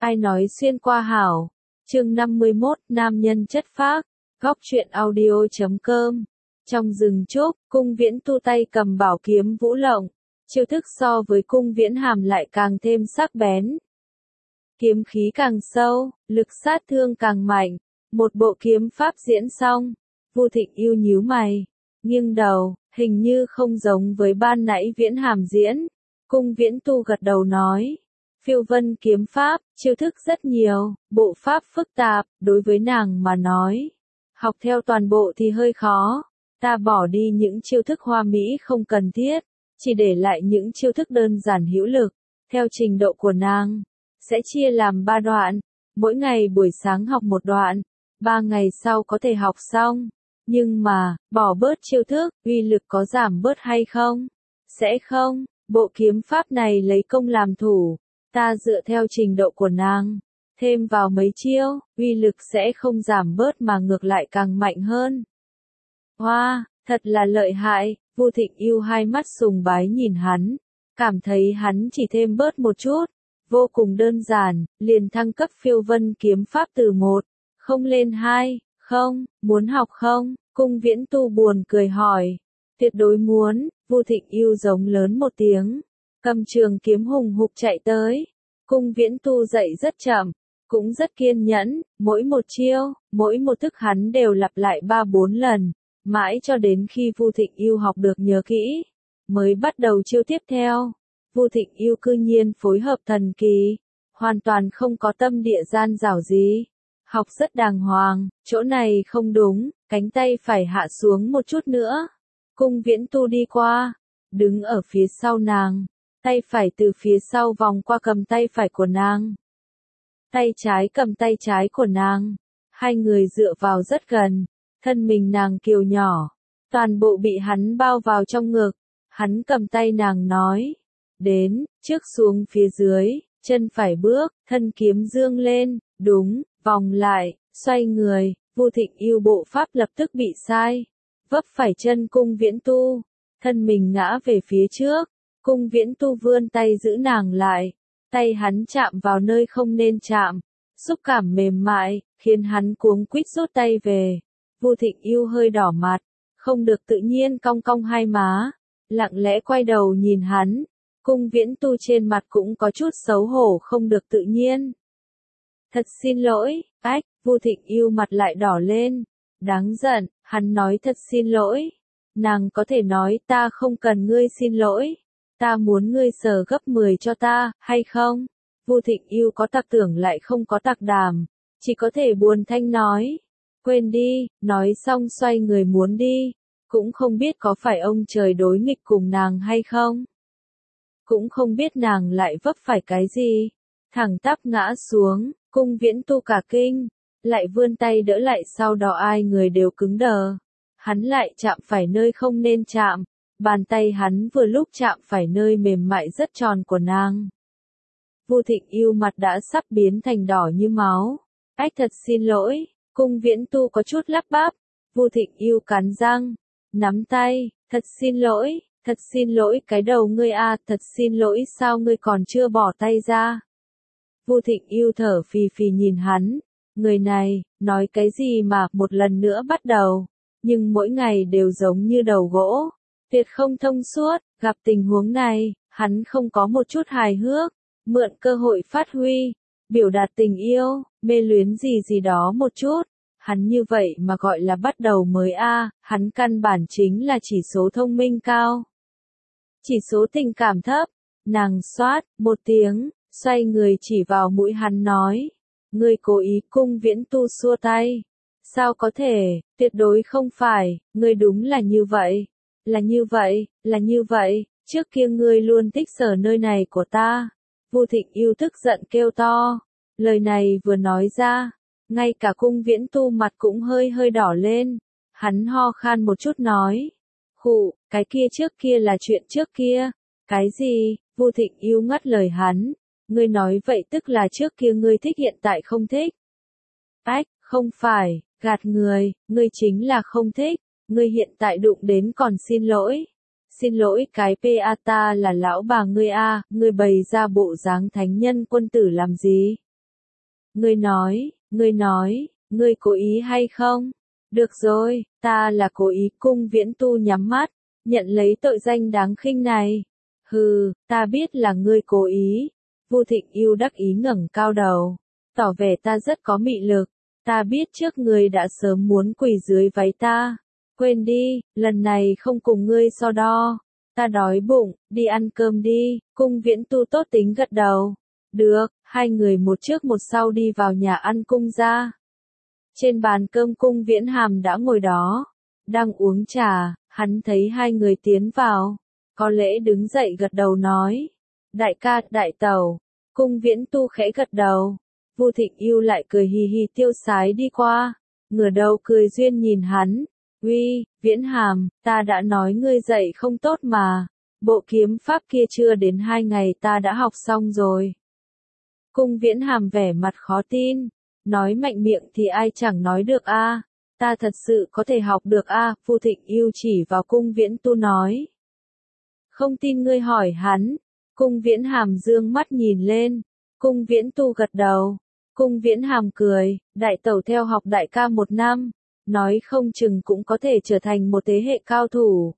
Ai nói xuyên qua hảo. Chương 51, nam nhân chất phác. Góc truyện audio.com. Trong rừng trúc, Cung Viễn Tu tay cầm bảo kiếm vũ lộng, chiêu thức so với Cung Viễn Hàm lại càng thêm sắc bén. Kiếm khí càng sâu, lực sát thương càng mạnh, một bộ kiếm pháp diễn xong, Vu Thịnh yêu nhíu mày, nghiêng đầu, hình như không giống với ban nãy Viễn Hàm diễn. Cung Viễn Tu gật đầu nói, phiêu vân kiếm pháp, chiêu thức rất nhiều, bộ pháp phức tạp, đối với nàng mà nói, học theo toàn bộ thì hơi khó, ta bỏ đi những chiêu thức hoa mỹ không cần thiết, chỉ để lại những chiêu thức đơn giản hữu lực, theo trình độ của nàng, sẽ chia làm 3 đoạn, mỗi ngày buổi sáng học một đoạn, 3 ngày sau có thể học xong, nhưng mà, bỏ bớt chiêu thức, uy lực có giảm bớt hay không? Sẽ không, bộ kiếm pháp này lấy công làm thủ, ta dựa theo trình độ của nàng, thêm vào mấy chiêu, uy lực sẽ không giảm bớt mà ngược lại càng mạnh hơn. Hoa, thật là lợi hại, Vu Thịnh yêu hai mắt sùng bái nhìn hắn, cảm thấy hắn chỉ thêm bớt một chút, vô cùng đơn giản, liền thăng cấp phiêu vân kiếm pháp từ 1, không lên 2, không, muốn học không? Cung Viễn Tu buồn cười hỏi, tuyệt đối muốn, Vu Thịnh yêu giống lớn một tiếng, cầm trường kiếm hùng hục chạy tới. Cung Viễn Tu dạy rất chậm, cũng rất kiên nhẫn, mỗi một chiêu, mỗi một thức hắn đều lặp lại 3-4 lần, mãi cho đến khi Vu Thịnh yêu học được nhớ kỹ, mới bắt đầu chiêu tiếp theo. Vu Thịnh yêu cư nhiên phối hợp thần kỳ, hoàn toàn không có tâm địa gian dảo gì, học rất đàng hoàng, chỗ này không đúng, cánh tay phải hạ xuống một chút nữa. Cung Viễn Tu đi qua, đứng ở phía sau nàng, tay phải từ phía sau vòng qua cầm tay phải của nàng. Tay trái cầm tay trái của nàng, hai người dựa vào rất gần, thân mình nàng kiều nhỏ, toàn bộ bị hắn bao vào trong ngực, hắn cầm tay nàng nói, đến, trước xuống phía dưới, chân phải bước, thân kiếm dương lên, đúng, vòng lại, xoay người, Vu Thịnh yêu bộ pháp lập tức bị sai, vấp phải chân Cung Viễn Tu, thân mình ngã về phía trước, Cung Viễn Tu vươn tay giữ nàng lại, tay hắn chạm vào nơi không nên chạm, xúc cảm mềm mại, khiến hắn cuống quýt rút tay về. Vu Thịnh yêu hơi đỏ mặt, không được tự nhiên cong cong hai má, lặng lẽ quay đầu nhìn hắn, Cung Viễn Tu trên mặt cũng có chút xấu hổ không được tự nhiên. Thật xin lỗi, ách, Vu Thịnh yêu mặt lại đỏ lên, đáng giận, hắn nói thật xin lỗi. Nàng có thể nói ta không cần ngươi xin lỗi, ta muốn ngươi sờ gấp 10 cho ta, hay không? Vu Thịnh yêu có tặc tưởng lại không có tặc đàm, chỉ có thể buồn thanh nói, quên đi, nói xong xoay người muốn đi, cũng không biết có phải ông trời đối nghịch cùng nàng hay không? Cũng không biết nàng lại vấp phải cái gì, thẳng tắp ngã xuống, Cung Viễn Tu cả kinh, lại vươn tay đỡ lại sau đó ai người đều cứng đờ. Hắn lại chạm phải nơi không nên chạm, bàn tay hắn vừa lúc chạm phải nơi mềm mại rất tròn của nàng. Vu Thịnh yêu mặt đã sắp biến thành đỏ như máu, ách thật xin lỗi, Cung Viễn Tu có chút lắp bắp, Vu Thịnh yêu cắn răng, nắm tay, thật xin lỗi cái đầu ngươi a, thật xin lỗi sao ngươi còn chưa bỏ tay ra. Vu Thịnh yêu thở phì phì nhìn hắn, người này, nói cái gì mà một lần nữa bắt đầu, nhưng mỗi ngày đều giống như đầu gỗ, tuyệt không thông suốt, gặp tình huống này, hắn không có một chút hài hước, mượn cơ hội phát huy, biểu đạt tình yêu, mê luyến gì gì đó một chút, hắn như vậy mà gọi là bắt đầu mới a, hắn căn bản chính là chỉ số thông minh cao. Chỉ số tình cảm thấp, nàng xoát, một tiếng, xoay người chỉ vào mũi hắn nói, ngươi cố ý. Cung Viễn Tu xua tay, sao có thể, tuyệt đối không phải, ngươi đúng là như vậy, là như vậy, trước kia ngươi luôn thích sờ nơi này của ta. Vu Thịnh yêu tức giận kêu to, lời này vừa nói ra, ngay cả Cung Viễn Tu mặt cũng hơi hơi đỏ lên, hắn ho khan một chút nói, khụ, cái kia trước kia là chuyện trước kia, cái gì? Vu Thịnh yêu ngắt lời hắn, ngươi nói vậy tức là trước kia ngươi thích hiện tại không thích. Ách, không phải, gạt người, ngươi chính là không thích, ngươi hiện tại đụng đến còn xin lỗi cái pa ta là lão bà ngươi a, ngươi bày ra bộ dáng thánh nhân quân tử làm gì? Ngươi cố ý hay không? Được rồi, ta là cố ý. Cung Viễn Tu nhắm mắt, nhận lấy tội danh đáng khinh này. Hừ, ta biết là ngươi cố ý. Vu Thịnh Yêu đắc ý ngẩng cao đầu, tỏ vẻ ta rất có mị lực. Ta biết trước ngươi đã sớm muốn quỳ dưới váy ta. Quên đi, lần này không cùng ngươi so đo. Ta đói bụng, đi ăn cơm đi. Cung Viễn Tu tốt tính gật đầu. Được, hai người một trước một sau đi vào nhà ăn cung gia. Trên bàn cơm Cung Viễn Hàm đã ngồi đó, đang uống trà, hắn thấy hai người tiến vào, có lẽ đứng dậy gật đầu nói. Đại ca, đại tẩu. Cung Viễn Tu khẽ gật đầu. Vu Thịnh Yêu lại cười hì hì tiêu sái đi qua, ngửa đầu cười duyên nhìn hắn. Uy, Viễn Hàm, ta đã nói ngươi dạy không tốt mà. Bộ kiếm pháp kia chưa đến 2 ngày ta đã học xong rồi. Cung Viễn Hàm vẻ mặt khó tin. Nói mạnh miệng thì ai chẳng nói được a. Ta thật sự có thể học được a. Vu Thịnh Yêu chỉ vào Cung Viễn Tu nói. Không tin ngươi hỏi hắn. Cung Viễn Hàm dương mắt nhìn lên. Cung Viễn Tu gật đầu. Cung Viễn Hàm cười. Đại tẩu theo học đại ca 1 năm. Nói không chừng cũng có thể trở thành một thế hệ cao thủ.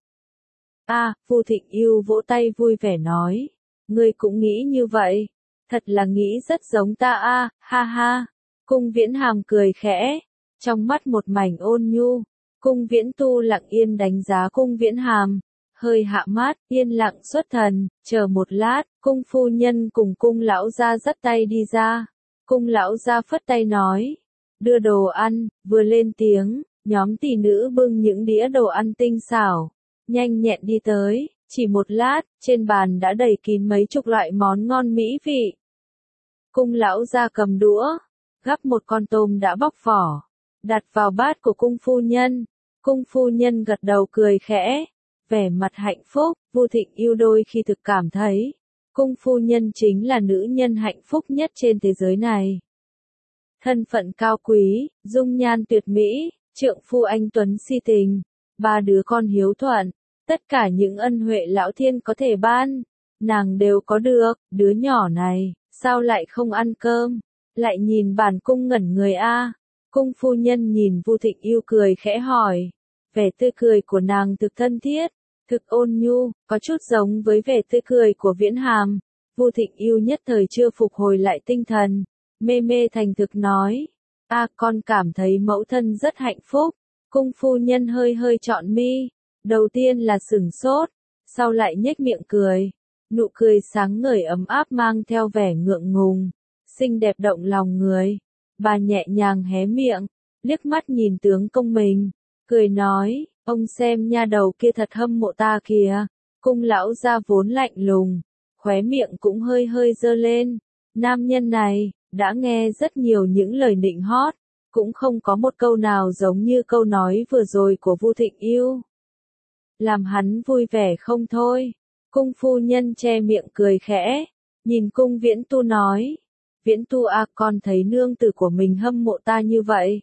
Vu Thịnh Yêu vỗ tay vui vẻ nói. Ngươi cũng nghĩ như vậy. Thật là nghĩ rất giống ta a, ha ha. Cung Viễn Hàm cười khẽ, trong mắt một mảnh ôn nhu. Cung Viễn Tu lặng yên đánh giá Cung Viễn Hàm, hơi hạ mắt, yên lặng xuất thần, chờ một lát, cung phu nhân cùng cung lão gia dắt tay đi ra. Cung lão gia phất tay nói, đưa đồ ăn, vừa lên tiếng, nhóm tỷ nữ bưng những đĩa đồ ăn tinh xảo, nhanh nhẹn đi tới, chỉ một lát, trên bàn đã đầy kín mấy chục loại món ngon mỹ vị. Cung lão gia cầm đũa, gắp một con tôm đã bóc vỏ, đặt vào bát của cung phu nhân. Cung phu nhân gật đầu cười khẽ, vẻ mặt hạnh phúc. Vu Thịnh Yêu đôi khi thực cảm thấy, cung phu nhân chính là nữ nhân hạnh phúc nhất trên thế giới này. Thân phận cao quý, dung nhan tuyệt mỹ, trượng phu anh tuấn si tình, 3 đứa con hiếu thuận, tất cả những ân huệ lão thiên có thể ban, nàng đều có được. Đứa nhỏ này, sao lại không ăn cơm? Lại nhìn bản cung ngẩn người a. Cung phu nhân nhìn Vu Thịnh Yêu cười khẽ hỏi. Vẻ tươi cười của nàng thực thân thiết, thực ôn nhu, có chút giống với vẻ tươi cười của Viễn Hàm. Vu Thịnh Yêu nhất thời chưa phục hồi lại tinh thần, mê mê thành thực nói. Con cảm thấy mẫu thân rất hạnh phúc. Cung phu nhân hơi hơi trọn mi, đầu tiên là sửng sốt, sau lại nhếch miệng cười. Nụ cười sáng ngời ấm áp mang theo vẻ ngượng ngùng, xinh đẹp động lòng người. Bà nhẹ nhàng hé miệng, liếc mắt nhìn tướng công mình, cười nói, ông xem nha đầu kia thật hâm mộ ta kìa. Cung lão gia vốn lạnh lùng, khóe miệng cũng hơi hơi giơ lên. Nam nhân này, đã nghe rất nhiều những lời nịnh hót, cũng không có một câu nào giống như câu nói vừa rồi của Vu Thịnh Yêu. Làm hắn vui vẻ không thôi. Cung phu nhân che miệng cười khẽ, nhìn Cung Viễn Tu nói. Viễn Tu con thấy nương tử của mình hâm mộ ta như vậy.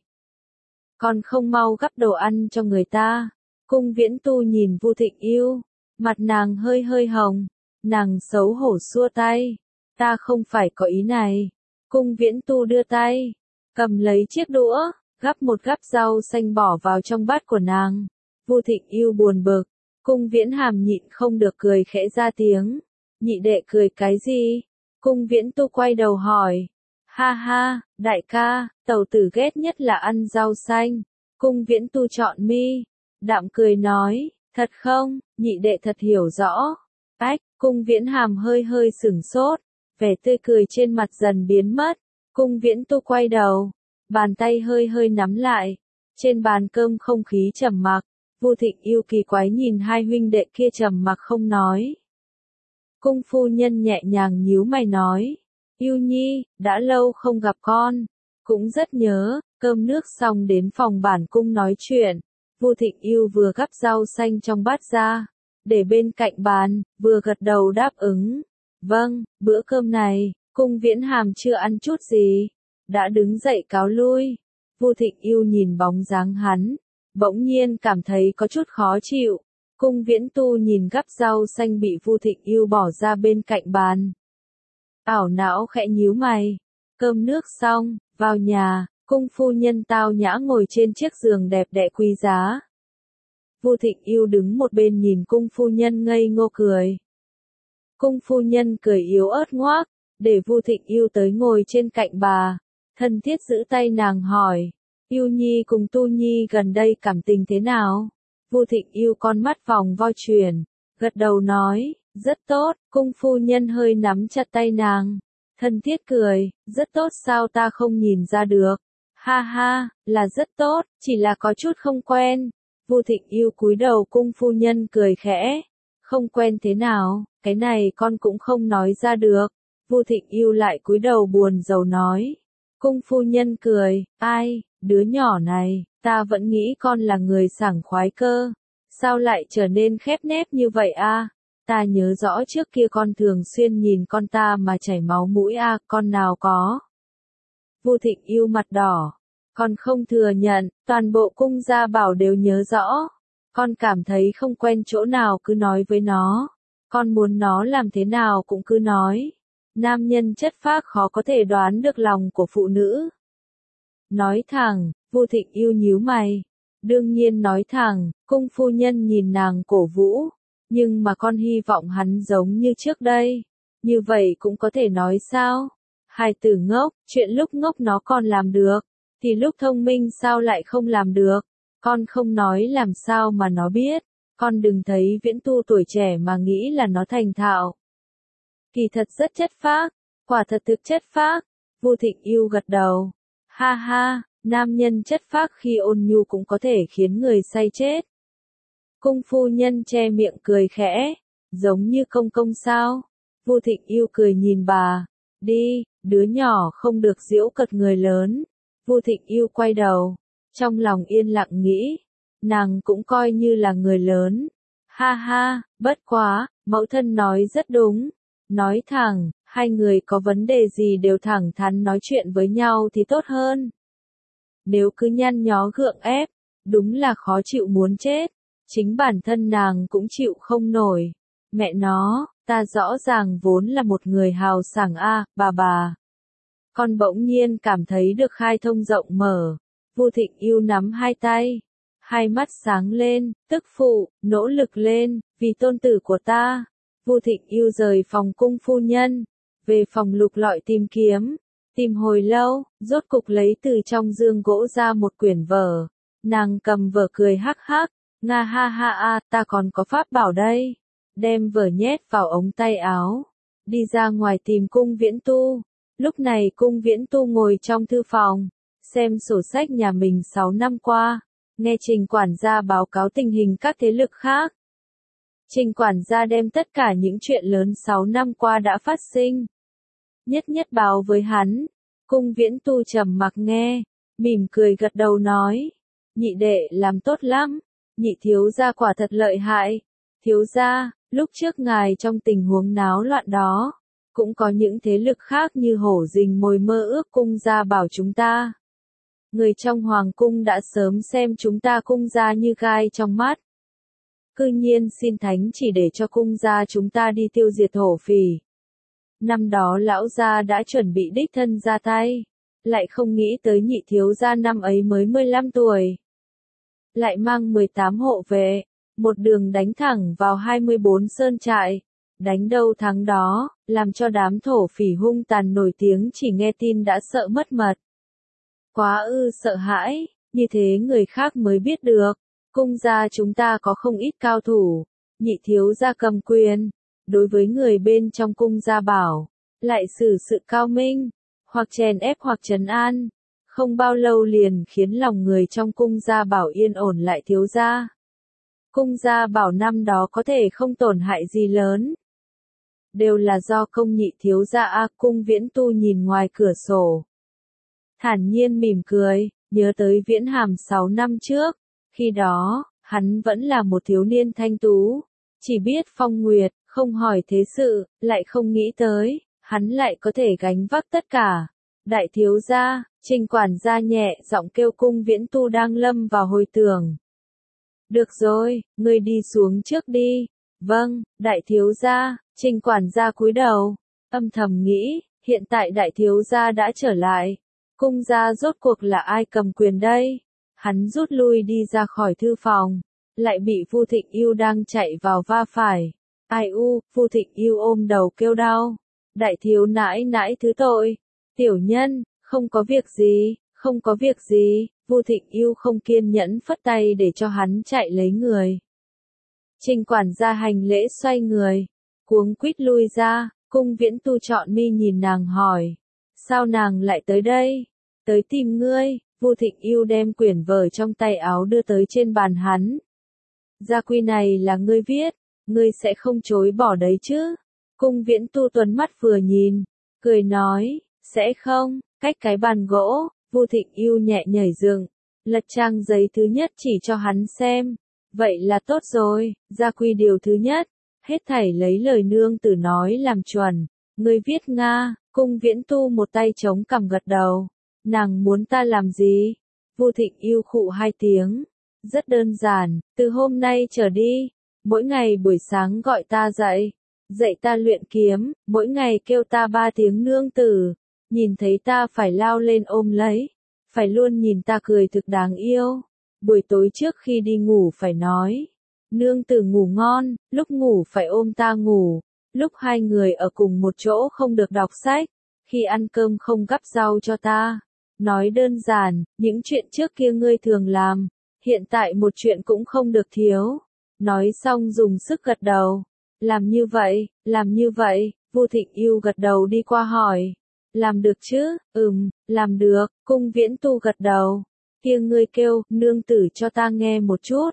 Con không mau gắp đồ ăn cho người ta. Cung Viễn Tu nhìn Vu Thịnh Yêu, mặt nàng hơi hơi hồng, nàng xấu hổ xua tay. Ta không phải có ý này. Cung Viễn Tu đưa tay, cầm lấy chiếc đũa, gắp một gắp rau xanh bỏ vào trong bát của nàng. Vu Thịnh Yêu buồn bực, Cung Viễn Hàm nhịn không được cười khẽ ra tiếng. Nhị đệ cười cái gì? Cung Viễn Tu quay đầu hỏi. Ha ha, đại ca, tẩu tử ghét nhất là ăn rau xanh. Cung Viễn Tu trọn mi, đạm cười nói, thật không, nhị đệ thật hiểu rõ. Cung Viễn Hàm hơi hơi sửng sốt, vẻ tươi cười trên mặt dần biến mất. Cung Viễn Tu quay đầu, bàn tay hơi hơi nắm lại. Trên bàn cơm không khí trầm mặc, Vu Thịnh Yêu kỳ quái nhìn hai huynh đệ kia trầm mặc không nói. Cung phu nhân nhẹ nhàng nhíu mày nói, Yêu Nhi, đã lâu không gặp con, cũng rất nhớ. Cơm nước xong đến phòng bản cung nói chuyện. Vu Thịnh Yêu vừa gắp rau xanh trong bát ra, để bên cạnh bàn, vừa gật đầu đáp ứng. Vâng, bữa cơm này, Cung Viễn Hàm chưa ăn chút gì, đã đứng dậy cáo lui. Vu Thịnh Yêu nhìn bóng dáng hắn, bỗng nhiên cảm thấy có chút khó chịu. Cung Viễn Tu nhìn gắp rau xanh bị Vu Thịnh Yêu bỏ ra bên cạnh bàn, ảo não khẽ nhíu mày. Cơm nước xong, Vào nhà, cung phu nhân tao nhã ngồi trên chiếc giường đẹp đẽ quý giá. Vu Thịnh Yêu đứng một bên nhìn cung phu nhân ngây ngô cười. Cung phu nhân cười yếu ớt ngoác, để Vu Thịnh Yêu tới ngồi trên cạnh bà, thân thiết giữ tay nàng hỏi, Yêu Nhi cùng Tu Nhi gần đây cảm tình thế nào? Vu Thịnh Yêu con mắt vòng vo chuyển, gật đầu nói, rất tốt. Cung phu nhân hơi nắm chặt tay nàng, thân thiết cười, rất tốt sao ta không nhìn ra được? Ha ha, là rất tốt, chỉ là có chút không quen. Vu Thịnh Yêu cúi đầu, cung phu nhân cười khẽ, không quen thế nào, cái này con cũng không nói ra được. Vu Thịnh Yêu lại cúi đầu buồn rầu nói. Cung phu nhân cười, ai, đứa nhỏ này, ta vẫn nghĩ con là người sảng khoái cơ, sao lại trở nên khép nép như vậy a? Ta nhớ rõ trước kia con thường xuyên nhìn con ta mà chảy máu mũi a, con nào có. Vu Thịnh Yêu mặt đỏ, con không thừa nhận, toàn bộ cung gia bảo đều nhớ rõ. Con cảm thấy không quen chỗ nào cứ nói với nó, con muốn nó làm thế nào cũng cứ nói. Nam nhân chất phác khó có thể đoán được lòng của phụ nữ. Nói thẳng, Vu Thịnh Yêu nhíu mày. Đương nhiên nói thẳng, cung phu nhân nhìn nàng cổ vũ. Nhưng mà con hy vọng hắn giống như trước đây. Như vậy cũng có thể nói sao? Hài tử ngốc, chuyện lúc ngốc nó còn làm được. Thì lúc thông minh sao lại không làm được? Con không nói làm sao mà nó biết. Con đừng thấy Viễn Tu tuổi trẻ mà nghĩ là nó thành thạo. Kỳ thật rất chất phác, quả thật thực chất phác. Vu Thịnh Yêu gật đầu. Ha ha, nam nhân chất phác khi ôn nhu cũng có thể khiến người say chết. Cung phu nhân che miệng cười khẽ, giống như công công sao? Vu Thịnh Yêu cười nhìn bà, đi, đứa nhỏ không được giễu cợt người lớn. Vu Thịnh Yêu quay đầu, trong lòng yên lặng nghĩ, nàng cũng coi như là người lớn. Ha ha, bất quá, mẫu thân nói rất đúng. Nói thẳng, hai người có vấn đề gì đều thẳng thắn nói chuyện với nhau thì tốt hơn. Nếu cứ nhăn nhó gượng ép, đúng là khó chịu muốn chết. Chính bản thân nàng cũng chịu không nổi. Mẹ nó, ta rõ ràng vốn là một người hào sảng a, bà. Con bỗng nhiên cảm thấy được khai thông rộng mở. Vu Thịnh Yêu nắm hai tay, hai mắt sáng lên, tức phụ, nỗ lực lên, vì tôn tử của ta. Vu Thịnh Yêu rời phòng cung phu nhân, về phòng lục lọi tìm kiếm, tìm hồi lâu, rốt cục lấy từ trong giường gỗ ra một quyển vở. Nàng cầm vở cười hắc hắc, nga ha ha a, ta còn có pháp bảo đây. Đem vở nhét vào ống tay áo, đi ra ngoài tìm cung Viễn Tu. Lúc này cung Viễn Tu ngồi trong thư phòng, xem sổ sách nhà mình 6 năm qua, nghe Trình quản gia báo cáo tình hình các thế lực khác. Trình quản gia đem tất cả những chuyện lớn 6 năm qua đã phát sinh. Nhất nhất báo với hắn. Cung Viễn Tu trầm mặc nghe, mỉm cười gật đầu nói. Nhị đệ làm tốt lắm, nhị thiếu gia quả thật lợi hại. Thiếu gia, lúc trước ngài trong tình huống náo loạn đó, cũng có những thế lực khác như hổ rình mồi mơ ước cung gia bảo chúng ta. Người trong hoàng cung đã sớm xem chúng ta cung gia như gai trong mắt. Cư nhiên xin thánh chỉ để cho cung gia chúng ta đi tiêu diệt hổ phỉ. Năm đó lão gia đã chuẩn bị đích thân ra tay, lại không nghĩ tới nhị thiếu gia năm ấy mới 15 tuổi. Lại mang 18 hộ vệ, một đường đánh thẳng vào 24 sơn trại, đánh đâu thắng đó, làm cho đám thổ phỉ hung tàn nổi tiếng chỉ nghe tin đã sợ mất mật. Quá sợ hãi, như thế người khác mới biết được. Cung gia chúng ta có không ít cao thủ, nhị thiếu gia cầm quyền, đối với người bên trong cung gia bảo, lại xử sự cao minh, hoặc chèn ép hoặc trấn an, không bao lâu liền khiến lòng người trong cung gia bảo yên ổn lại thiếu gia. Cung gia bảo năm đó có thể không tổn hại gì lớn. Đều là do công nhị thiếu gia a. Cung Viễn Tu nhìn ngoài cửa sổ, thản nhiên mỉm cười, nhớ tới Viễn Hàm 6 năm trước. Khi đó, hắn vẫn là một thiếu niên thanh tú, chỉ biết phong nguyệt, không hỏi thế sự, lại không nghĩ tới, hắn lại có thể gánh vác tất cả. Đại thiếu gia, Trình quản gia nhẹ giọng kêu Cung Viễn Tu đang lâm vào hồi tưởng. Được rồi, ngươi đi xuống trước đi. Vâng, đại thiếu gia. Trình quản gia cúi đầu, âm thầm nghĩ, hiện tại đại thiếu gia đã trở lại. cung gia rốt cuộc là ai cầm quyền đây? Hắn rút lui đi ra khỏi thư phòng, lại bị Vu Thịnh Yêu đang chạy vào va phải. Ai u, Vu Thịnh Yêu ôm đầu kêu đau. Đại thiếu nãi nãi thứ tội. Tiểu nhân, không có việc gì, không có việc gì. Vu Thịnh Yêu không kiên nhẫn phất tay để cho hắn chạy lấy người. Trình quản gia hành lễ xoay người, cuống quýt lui ra. Cung Viễn Tu trọn mi nhìn nàng hỏi, sao nàng lại tới đây? Tới tìm ngươi. Vu Thịnh Yêu đem quyển vở trong tay áo đưa tới trên bàn hắn. Gia quy này là ngươi viết, ngươi sẽ không chối bỏ đấy chứ? Cung Viễn Tu tuấn mắt vừa nhìn, cười nói, sẽ không. Cách cái bàn gỗ, Vu Thịnh Yêu nhẹ nhảy dựng, lật trang giấy thứ nhất chỉ cho hắn xem. Vậy là tốt rồi, gia quy điều thứ nhất, hết thảy lấy lời nương tử nói làm chuẩn. Ngươi viết Nga. Cung Viễn Tu một tay chống cằm gật đầu. Nàng muốn ta làm gì? Vu Thịnh Yêu khụ hai tiếng. Rất đơn giản, từ hôm nay trở đi, mỗi ngày buổi sáng gọi ta dậy, dạy ta luyện kiếm, mỗi ngày kêu ta 3 tiếng nương tử, nhìn thấy ta phải lao lên ôm lấy, phải luôn nhìn ta cười thực đáng yêu. Buổi tối trước khi đi ngủ phải nói, nương tử ngủ ngon, lúc ngủ phải ôm ta ngủ, lúc hai người ở cùng một chỗ không được đọc sách, khi ăn cơm không gắp rau cho ta. Nói đơn giản, những chuyện trước kia ngươi thường làm, hiện tại một chuyện cũng không được thiếu. Nói xong dùng sức gật đầu. Làm như vậy, Vu Thịnh Yêu gật đầu đi qua hỏi. Làm được chứ? Làm được. Cung Viễn Tu gật đầu. Kia ngươi kêu, nương tử cho ta nghe một chút.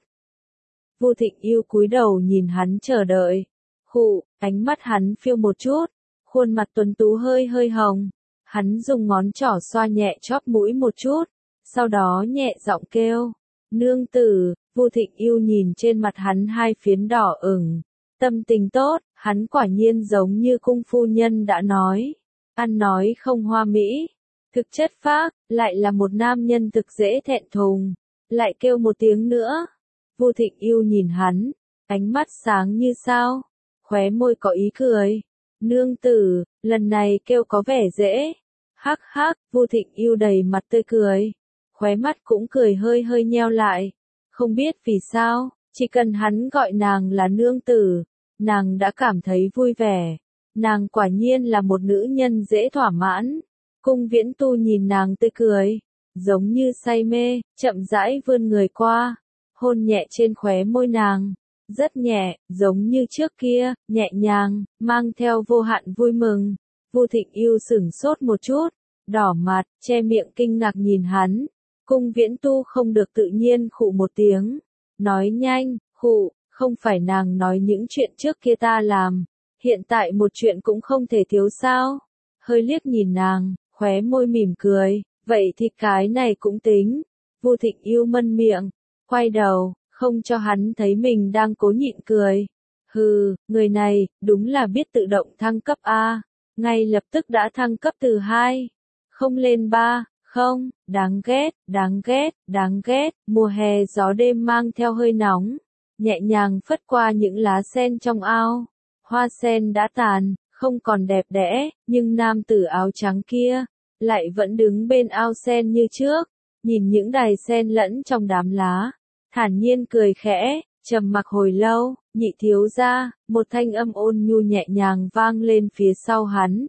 Vu Thịnh Yêu cúi đầu nhìn hắn chờ đợi. Khụ, ánh mắt hắn phiêu một chút, khuôn mặt tuấn tú hơi hơi hồng. Hắn dùng ngón trỏ xoa nhẹ chóp mũi một chút, sau đó nhẹ giọng kêu, nương tử. Vu Thịnh Yêu nhìn trên mặt hắn hai phiến đỏ ửng, tâm tình tốt, hắn quả nhiên giống như cung phu nhân đã nói, ăn nói không hoa mỹ, thực chất phác, lại là một nam nhân thực dễ thẹn thùng, lại kêu một tiếng nữa. Vu Thịnh Yêu nhìn hắn, ánh mắt sáng như sao, khóe môi có ý cười. Nương tử, lần này kêu có vẻ dễ. Hắc hắc, Vu Thịnh Yêu đầy mặt tươi cười, khóe mắt cũng cười hơi hơi nheo lại. Không biết vì sao, chỉ cần hắn gọi nàng là nương tử, nàng đã cảm thấy vui vẻ. Nàng quả nhiên là một nữ nhân dễ thỏa mãn. Cung Viễn Tu nhìn nàng tươi cười, giống như say mê, chậm rãi vươn người qua, hôn nhẹ trên khóe môi nàng. Rất nhẹ, giống như trước kia, nhẹ nhàng, mang theo vô hạn vui mừng. Vu Thịnh Yêu sửng sốt một chút, đỏ mặt, che miệng kinh ngạc nhìn hắn. Cung Viễn Tu không được tự nhiên khụ một tiếng, nói nhanh, khụ, không phải nàng nói những chuyện trước kia ta làm, hiện tại một chuyện cũng không thể thiếu sao? Hơi liếc nhìn nàng, khóe môi mỉm cười, vậy thì cái này cũng tính. Vu Thịnh Yêu mân miệng, quay đầu, không cho hắn thấy mình đang cố nhịn cười. Hừ, người này, đúng là biết tự động thăng cấp A, ngay lập tức đã thăng cấp từ 2, không lên 3. Không, đáng ghét, đáng ghét, đáng ghét. Mùa hè gió đêm mang theo hơi nóng, nhẹ nhàng phất qua những lá sen trong ao. Hoa sen đã tàn, không còn đẹp đẽ, nhưng nam tử áo trắng kia lại vẫn đứng bên ao sen như trước, nhìn những đài sen lẫn trong đám lá, thản nhiên cười khẽ. Trầm mặc hồi lâu, Nhị thiếu gia, một thanh âm ôn nhu nhẹ nhàng vang lên phía sau hắn.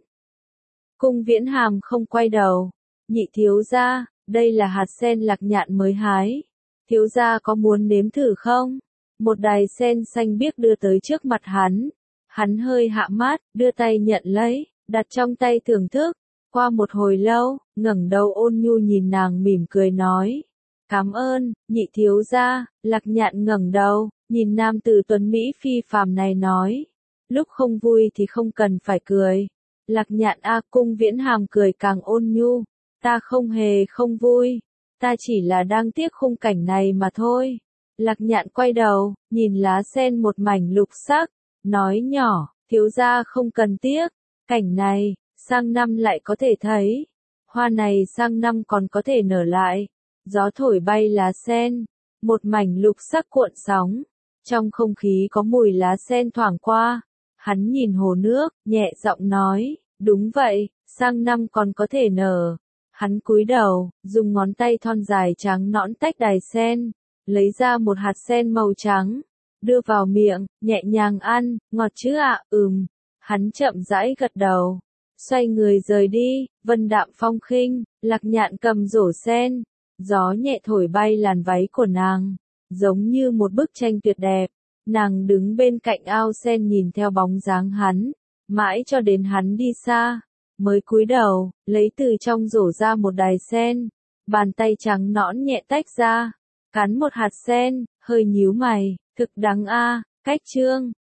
Cung Viễn Hàm không quay đầu. Nhị thiếu gia, đây là hạt sen lạc nhạn mới hái. Thiếu gia có muốn nếm thử không? Một đài sen xanh biếc đưa tới trước mặt hắn. Hắn hơi hạ mát, đưa tay nhận lấy, đặt trong tay thưởng thức. Qua một hồi lâu, ngẩng đầu ôn nhu nhìn nàng mỉm cười nói. Cảm ơn, nhị thiếu gia. Lạc nhạn ngẩng đầu, nhìn nam tử tuấn Mỹ phi phàm này nói. Lúc không vui thì không cần phải cười. Lạc nhạn a. Cung Viễn Hàm cười càng ôn nhu. Ta không hề không vui, ta chỉ là đang tiếc khung cảnh này mà thôi. Lạc nhạn quay đầu, nhìn lá sen một mảnh lục sắc, nói nhỏ, thiếu gia không cần tiếc, cảnh này, sang năm lại có thể thấy. Hoa này sang năm còn có thể nở lại. Gió thổi bay lá sen, một mảnh lục sắc cuộn sóng, trong không khí có mùi lá sen thoảng qua. Hắn nhìn hồ nước, nhẹ giọng nói, đúng vậy, sang năm còn có thể nở. Hắn cúi đầu, dùng ngón tay thon dài trắng nõn tách đài sen, lấy ra một hạt sen màu trắng, đưa vào miệng, nhẹ nhàng ăn, ngọt chứ ạ, Hắn chậm rãi gật đầu, xoay người rời đi, vân đạm phong khinh, Lạc Nhạn cầm rổ sen, gió nhẹ thổi bay làn váy của nàng, giống như một bức tranh tuyệt đẹp. Nàng đứng bên cạnh ao sen nhìn theo bóng dáng hắn, mãi cho đến hắn đi xa, mới cúi đầu, lấy từ trong rổ ra một đài sen, bàn tay trắng nõn nhẹ tách ra, cắn một hạt sen, hơi nhíu mày, thực đắng a, cách chương.